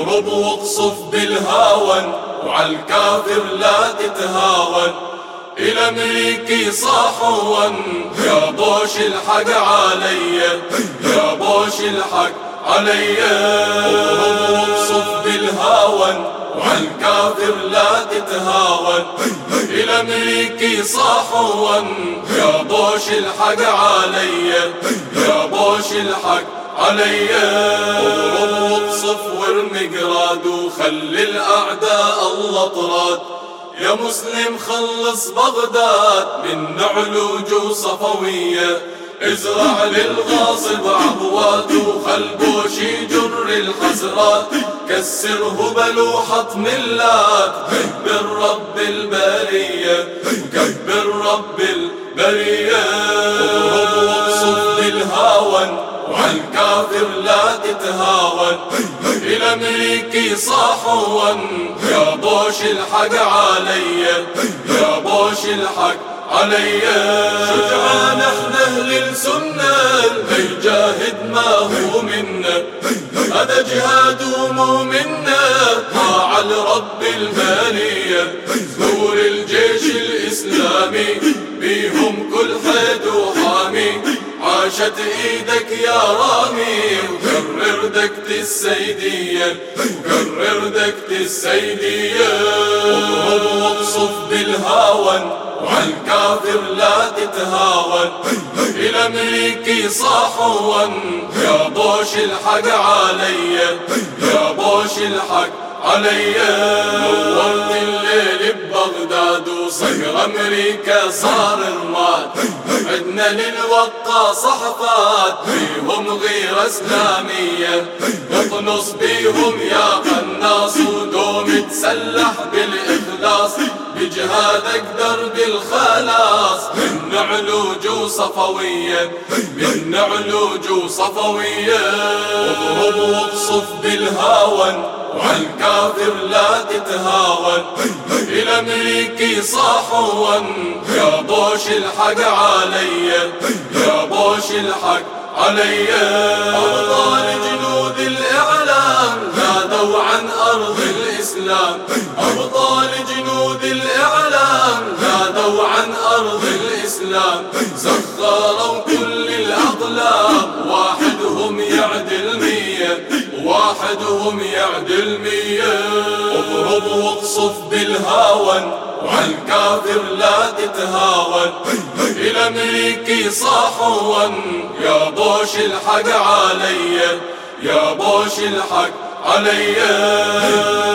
اضرب واقصف بالهاون وعالكافر لا تتهاون. إلى أمريكي صاحوا يا بوش الحق عليا، يا بوش الحق عليا. اضرب واقصف بالهاون وعالكافر لا تتهاون. إلى أمريكي صاحوا يا بوش الحق عليا، يا بوش الحق عليا. اضرب واقصف وارمي قراد وخلي الأعداء الله طراد. يا مسلم خلص بغداد من نعلوج وصفوية. ازرع للغاصب عضوات وخل بوش يجر الحسرات. كسر هبل وحط ملات، كبر رب البرية، كبر رب البرية. اضرب واقصف بالهاون وعالكافر لا تتهاون. إلى أمريكي صاحوا يا بوش الحق عليا، يا بوش الحق عليا. شجعان احنا اهل السنة يجاهد ما هو منا. هذا جهاد ومو منا مع الرب البرية. نور الجيش الإسلامي بيهم كل حد وحامي. عاشت ايدك يا رامي وكرر دكت السيدية، وكرر دكت السيدية. اضرب واقصف بالهاون وعالكافر لا تتهاون. إلى أمريكي صاحوا يا بوش الحق عليا، يا بوش الحق عليا. نورت الليل ببغداد وصقر أمريكا صار رماد. عدنا للوقا صحفات فيهم غيرة إسلامية. اقنص بيهم يا قناص ودوم تسلح بالإخلاص. بجهادك درب الخلاص من نعلوج وصفوية، من نعلوج وصفوية. اضرب واقصف بالهاون وعالكافر لا تتهاون. إلى أمريكي صاحوا يا بوش الحق عليا، يا بوش الحق عليا. أبطال جنود الإعلام نادوا عن أرض الإسلام. أبطال جنود الإعلام نادوا عن أرض الإسلام. سخروا كل الأقلام واحدهم يعدل 100، واحدهم يعدل 100. اضرب واقصف بالهاون وعالكافر لا تتهاون. إلى أمريكي صاحوا يا بوش الحق عليا، يا بوش الحق عليا.